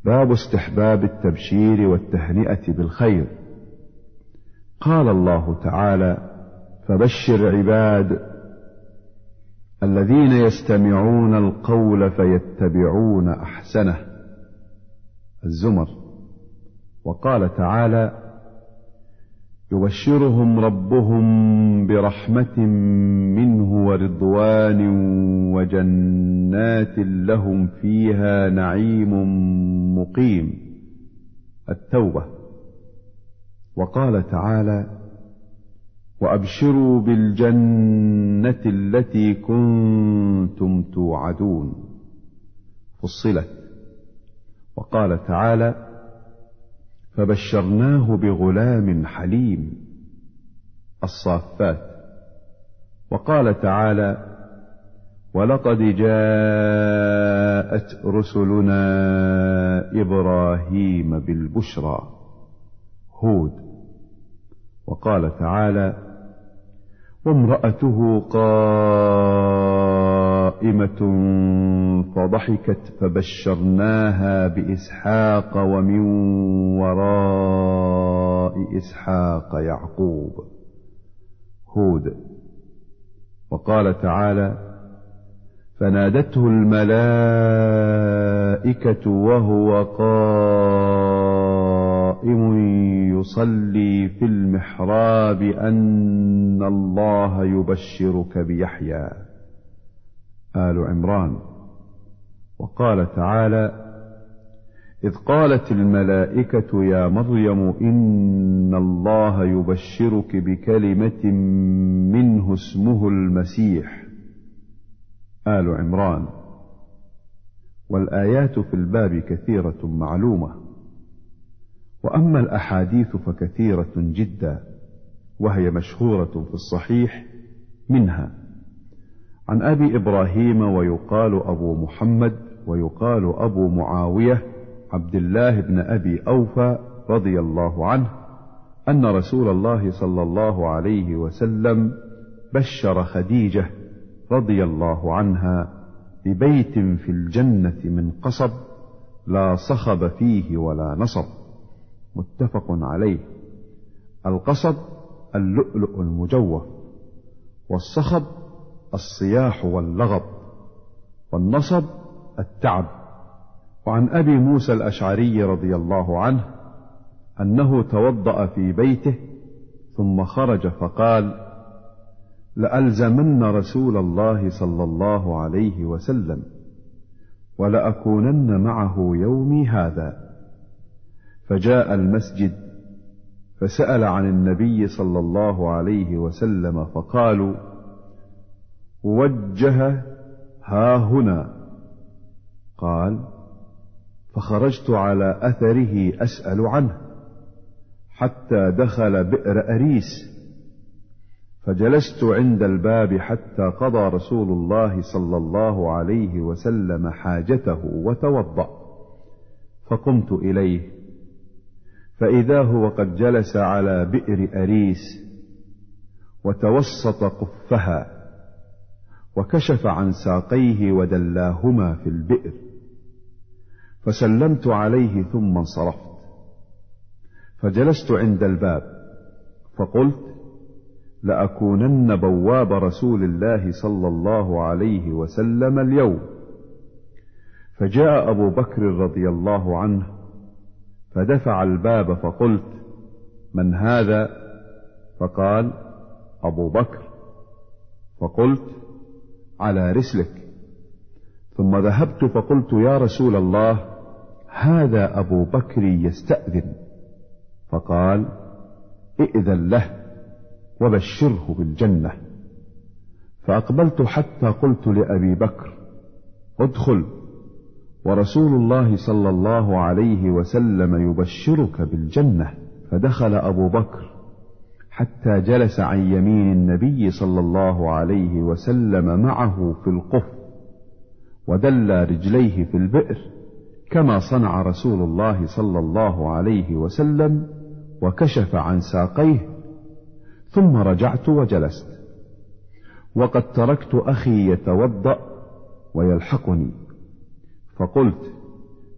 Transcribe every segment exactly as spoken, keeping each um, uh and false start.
باب استحباب التبشير والتهنئة بالخير. قال الله تعالى: فبشر عباد الذين يستمعون القول فيتبعون أحسنه. الزمر. وقال تعالى: يبشرهم ربهم برحمة منه ورضوان وجنات لهم فيها نعيم مقيم. التوبة. وقال تعالى: وأبشروا بالجنة التي كنتم توعدون. فصلت. وقال تعالى: فبشرناه بغلام حليم. الصافات. وقال تعالى: ولقد جاءت رسلنا إبراهيم بالبشرى. هود. وقال تعالى: وامرأته قائمة فضحكت فبشرناها بإسحاق ومن وراء إسحاق يعقوب. هود. وقال تعالى: فنادته الملائكة وهو قائم يصلي في المحراب أن الله يبشرك بيحيى. آل عمران. وقال تعالى: إذ قالت الملائكة يا مريم إن الله يبشرك بكلمة منه اسمه المسيح. آل عمران. والآيات في الباب كثيرة معلومة، وأما الأحاديث فكثيرة جدا، وهي مشهورة في الصحيح. منها عن أبي إبراهيم ويقال أبو محمد ويقال أبو معاوية عبد الله بن أبي أوفى رضي الله عنه أن رسول الله صلى الله عليه وسلم بشر خديجة رضي الله عنها ببيت في الجنة من قصب لا صخب فيه ولا نصب. متفق عليه. القصب اللؤلؤ المجوف، والصخب الصياح واللغب، والنصب التعب. وعن أبي موسى الأشعري رضي الله عنه أنه توضأ في بيته ثم خرج فقال: لألزمن رسول الله صلى الله عليه وسلم ولأكونن معه يومي هذا. فجاء المسجد فسأل عن النبي صلى الله عليه وسلم فقالوا: وجه ها هنا. قال: فخرجت على أثره أسأل عنه حتى دخل بئر أريس، فجلست عند الباب حتى قضى رسول الله صلى الله عليه وسلم حاجته وتوضأ، فقمت إليه فإذا هو قد جلس على بئر أريس وتوسط قفها وكشف عن ساقيه ودلاهما في البئر، فسلمت عليه ثم انصرفت، فجلست عند الباب فقلت: لأكونن بواب رسول الله صلى الله عليه وسلم اليوم. فجاء أبو بكر رضي الله عنه فدفع الباب فقلت: من هذا؟ فقال: أبو بكر. فقلت: على رسلك. ثم ذهبت فقلت: يا رسول الله، هذا أبو بكر يستأذن. فقال: ائذن له وبشره بالجنة. فأقبلت حتى قلت لأبي بكر: ادخل، ورسول الله صلى الله عليه وسلم يبشرك بالجنة. فدخل أبو بكر حتى جلس عن يمين النبي صلى الله عليه وسلم معه في القف، ودل رجليه في البئر كما صنع رسول الله صلى الله عليه وسلم، وكشف عن ساقيه، ثم رجعت وجلست، وقد تركت أخي يتوضأ ويلحقني، فقلت: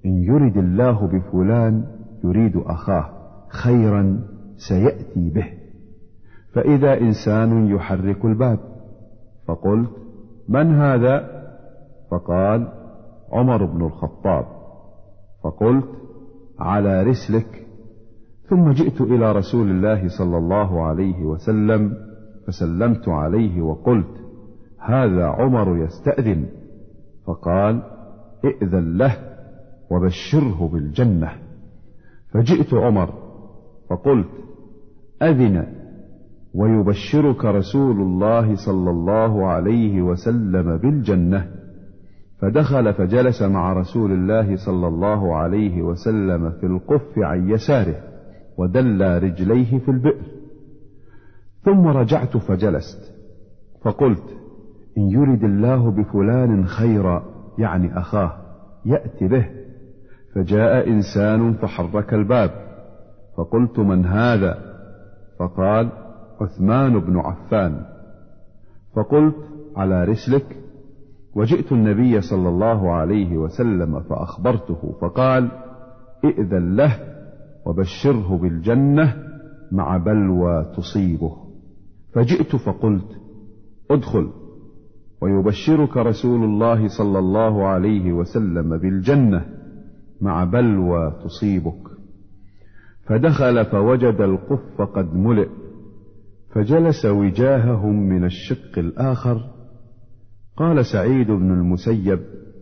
إن يرد الله بفلان يريد أخاه خيرا سيأتي به. فإذا إنسان يحرك الباب، فقلت: من هذا؟ فقال: عمر بن الخطاب. فقلت: على رسلك. ثم جئت إلى رسول الله صلى الله عليه وسلم فسلمت عليه وقلت: هذا عمر يستأذن. فقال: ائذن له وبشره بالجنة. فجئت عمر فقلت: أذن ويبشرك رسول الله صلى الله عليه وسلم بالجنة. فدخل فجلس مع رسول الله صلى الله عليه وسلم في القف عن يساره ودلى رجليه في البئر. ثم رجعت فجلست فقلت: إن يرد الله بفلان خيرا، يعني أخاه، يأتي به. فجاء إنسان فحرك الباب، فقلت: من هذا؟ فقال: عثمان بن عفان. فقلت: على رسلك. وجئت النبي صلى الله عليه وسلم فأخبرته، فقال: ائذن له وبشره بالجنة مع بلوى تصيبه. فجئت فقلت: ادخل ويبشرك رسول الله صلى الله عليه وسلم بالجنة مع بلوى تصيبك. فدخل فوجد القف قد ملئ، فجلس وجاههم من الشق الآخر. قال سعيد بن المسيب: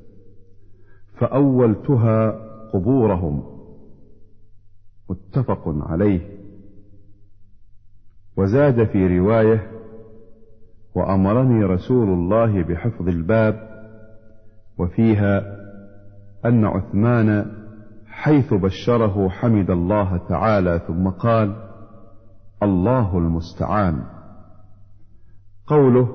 فأولتها قبورهم. متفق عليه. وزاد في رواية: وأمرني رسول الله بحفظ الباب. وفيها أن عثمان حيث بشره حمد الله تعالى ثم قال: الله المستعان. قوله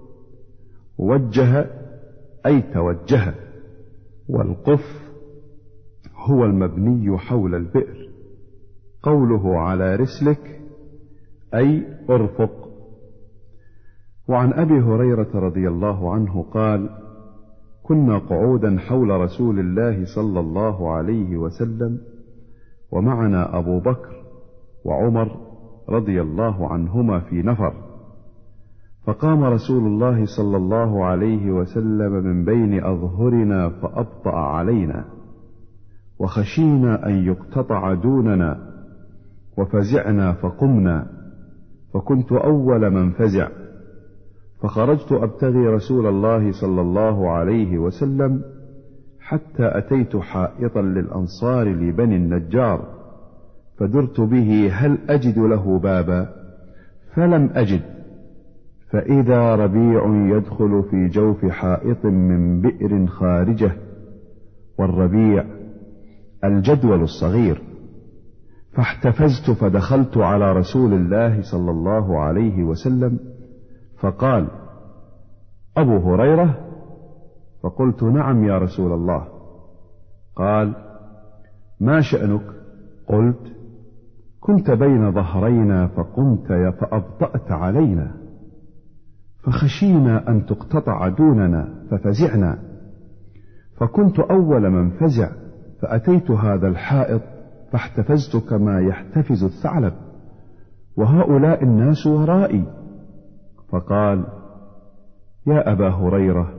وجه أي توجه، والقف هو المبني حول البئر. قوله على رسلك أي ارفق. وعن أبي هريرة رضي الله عنه قال: كنا قعودا حول رسول الله صلى الله عليه وسلم، ومعنا أبو بكر وعمر رضي الله عنهما في نفر. فقام رسول الله صلى الله عليه وسلم من بين أظهرنا فأبطأ علينا، وخشينا أن يقتطع دوننا، وفزعنا فقمنا، فكنت أول من فزع. فخرجت أبتغي رسول الله صلى الله عليه وسلم حتى أتيت حائطا للأنصار لبني النجار، فدرت به هل أجد له بابا، فلم أجد. فإذا ربيع يدخل في جوف حائط من بئر خارجه، والربيع الجدول الصغير. فاحتفزت فدخلت على رسول الله صلى الله عليه وسلم، فقال: أبو هريرة؟ فقلت: نعم يا رسول الله. قال: ما شأنك؟ قلت: كنت بين ظهرينا فقمت فأبطأت علينا، فخشينا أن تقتطع دوننا ففزعنا، فكنت أول من فزع، فأتيت هذا الحائط فاحتفزت كما يحتفز الثعلب، وهؤلاء الناس ورائي. فقال: يا أبا هريرة،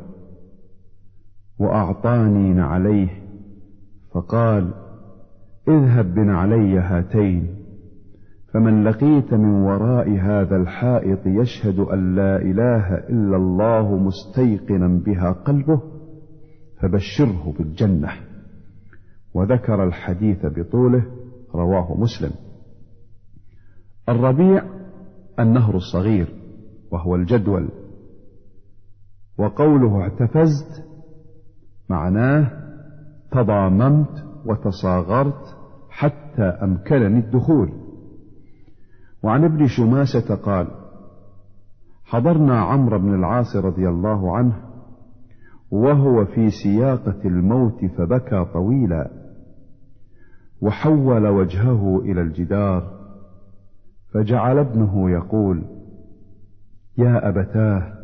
وأعطاني نعليه، فقال: اذهب بنعلي هاتين، فمن لقيت من وراء هذا الحائط يشهد أن لا إله إلا الله مستيقنا بها قلبه فبشره بالجنة. وذكر الحديث بطوله، رواه مسلم. الربيع النهر الصغير وهو الجدول. وقوله احتفزت معناه تضاممت وتصاغرت حتى أمكنني الدخول. وعن ابن شماسة قال: حضرنا عمرو بن العاص رضي الله عنه وهو في سياقة الموت فبكى طويلا، وحول وجهه إلى الجدار، فجعل ابنه يقول: يا أبتاه،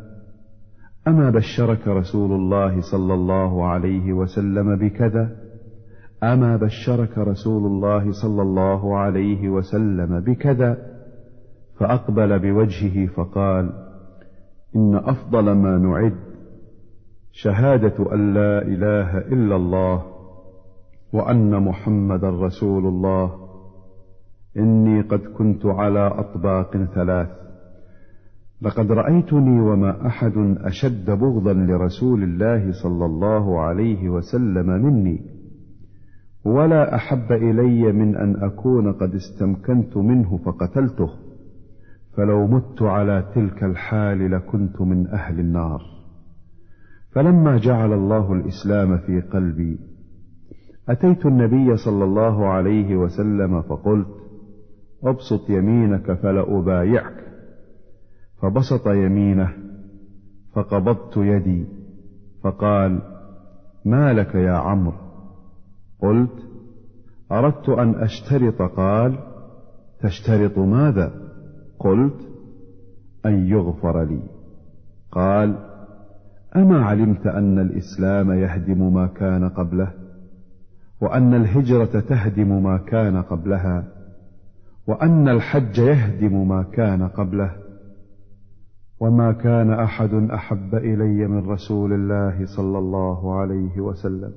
أما بشرك رسول الله صلى الله عليه وسلم بكذا؟ أما بشرك رسول الله صلى الله عليه وسلم بكذا؟ فأقبل بوجهه فقال: إن أفضل ما نعد شهادة أن لا إله إلا الله وأن محمدا رسول الله. إني قد كنت على أطباق ثلاث، لقد رأيتني وما أحد أشد بغضا لرسول الله صلى الله عليه وسلم مني، ولا أحب إلي من أن أكون قد استمكنت منه فقتلته، فلو مت على تلك الحال لكنت من أهل النار. فلما جعل الله الإسلام في قلبي أتيت النبي صلى الله عليه وسلم فقلت: أبسط يمينك فلأبايعك. فبسط يمينه فقبضت يدي، فقال: ما لك يا عمرو؟ قلت: أردت أن أشترط. قال: تشترط ماذا؟ قلت: أن يغفر لي. قال: أما علمت أن الإسلام يهدم ما كان قبله، وأن الهجرة تهدم ما كان قبلها، وأن الحج يهدم ما كان قبله؟ وما كان أحد أحب إلي من رسول الله صلى الله عليه وسلم،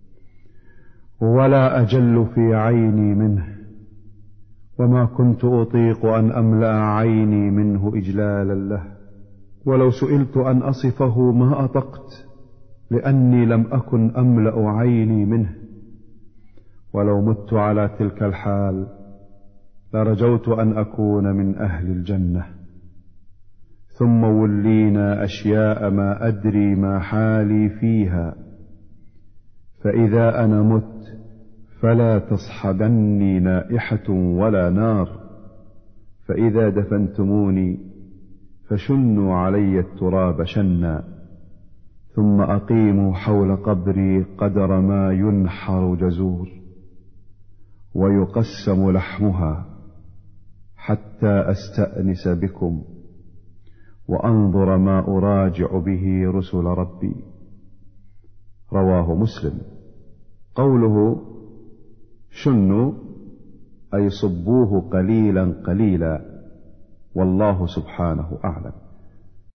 ولا أجل في عيني منه، وما كنت أطيق أن أملأ عيني منه إجلالا له، ولو سئلت أن أصفه ما أطقت، لأني لم أكن أملأ عيني منه. ولو مت على تلك الحال لرجوت أن أكون من أهل الجنة. ثم ولينا أشياء ما أدري ما حالي فيها، فإذا أنا مت فلا تصحبني نائحة ولا نار، فإذا دفنتموني فشنوا علي التراب شنا، ثم أقيموا حول قبري قدر ما ينحر جزور ويقسم لحمها، حتى أستأنس بكم وأنظر ما أراجع به رسل ربي. رواه مسلم. قوله شنوا أي صبوه قليلا قليلا، والله سبحانه أعلم.